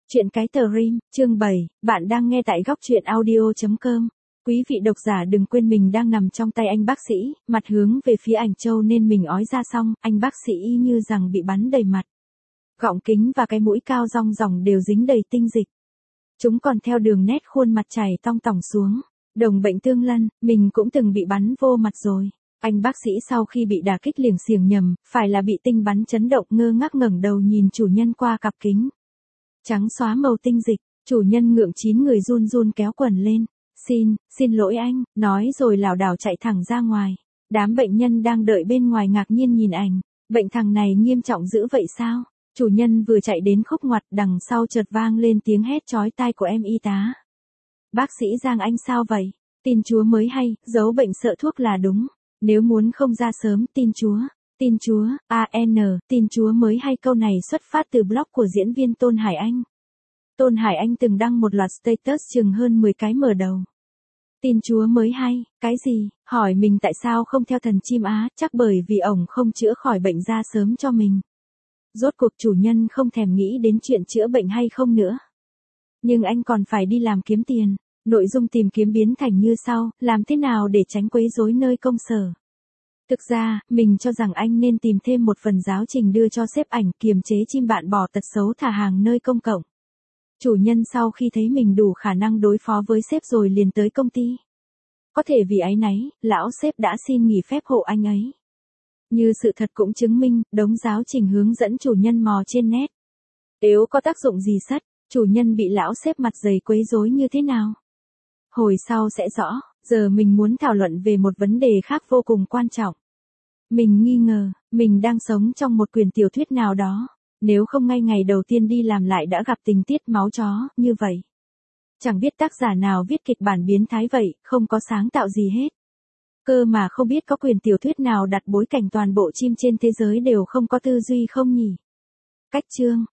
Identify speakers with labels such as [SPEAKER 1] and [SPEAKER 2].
[SPEAKER 1] Chuyện cái tờ Rim, chương 7, bạn đang nghe tại góc truyện audio.com. Quý vị độc giả đừng quên mình đang nằm trong tay anh bác sĩ, mặt hướng về phía ảnh châu nên mình ói ra xong, anh bác sĩ y như rằng bị bắn đầy mặt. Gọng kính và cái mũi cao rong ròng đều dính đầy tinh dịch. Chúng còn theo đường nét khuôn mặt chảy tong tỏng xuống. Đồng bệnh tương lân, mình cũng từng bị bắn vô mặt rồi. Anh bác sĩ sau khi bị đả kích liềng xiềng nhầm, phải là bị tinh bắn chấn động ngơ ngác ngẩng đầu nhìn chủ nhân qua cặp kính. Trắng xóa màu tinh dịch, chủ nhân ngượng chín người run run kéo quần lên. Xin lỗi anh, nói rồi lảo đảo chạy thẳng ra ngoài. Đám bệnh nhân đang đợi bên ngoài ngạc nhiên nhìn ảnh. Bệnh thằng này nghiêm trọng dữ vậy sao? Chủ nhân vừa chạy đến khúc ngoặt đằng sau chợt vang lên tiếng hét chói tai của em y tá. Bác sĩ Giang anh sao vậy? Tin Chúa mới hay, giấu bệnh sợ thuốc là đúng. Nếu muốn không ra sớm, tin Chúa, tin Chúa mới hay. Câu này xuất phát từ blog của diễn viên Tôn Hải Anh. Tôn Hải Anh từng đăng một loạt status chừng hơn 10 cái mở đầu. Tin Chúa mới hay, cái gì? Hỏi mình tại sao không theo thần chim á, chắc bởi vì ổng không chữa khỏi bệnh ra sớm cho mình. Rốt cuộc chủ nhân không thèm nghĩ đến chuyện chữa bệnh hay không nữa. Nhưng anh còn phải đi làm kiếm tiền. Nội dung tìm kiếm biến thành như sau, làm thế nào để tránh quấy rối nơi công sở. Thực ra, mình cho rằng anh nên tìm thêm một phần giáo trình đưa cho sếp ảnh kiềm chế chim bạn bò tật xấu thả hàng nơi công cộng. Chủ nhân sau khi thấy mình đủ khả năng đối phó với sếp rồi liền tới công ty. Có thể vì áy náy, lão sếp đã xin nghỉ phép hộ anh ấy. Như sự thật cũng chứng minh, đống giáo trình hướng dẫn chủ nhân mò trên net. Nếu có tác dụng gì sất, chủ nhân bị lão sếp mặt dày quấy rối như thế nào? Hồi sau sẽ rõ, giờ mình muốn thảo luận về một vấn đề khác vô cùng quan trọng. Mình nghi ngờ, mình đang sống trong một quyển tiểu thuyết nào đó, nếu không ngay ngày đầu tiên đi làm lại đã gặp tình tiết máu chó, như vậy. Chẳng biết tác giả nào viết kịch bản biến thái vậy, không có sáng tạo gì hết. Cơ mà không biết có quyển tiểu thuyết nào đặt bối cảnh toàn bộ chim trên thế giới đều không có tư duy không nhỉ? Cách chương,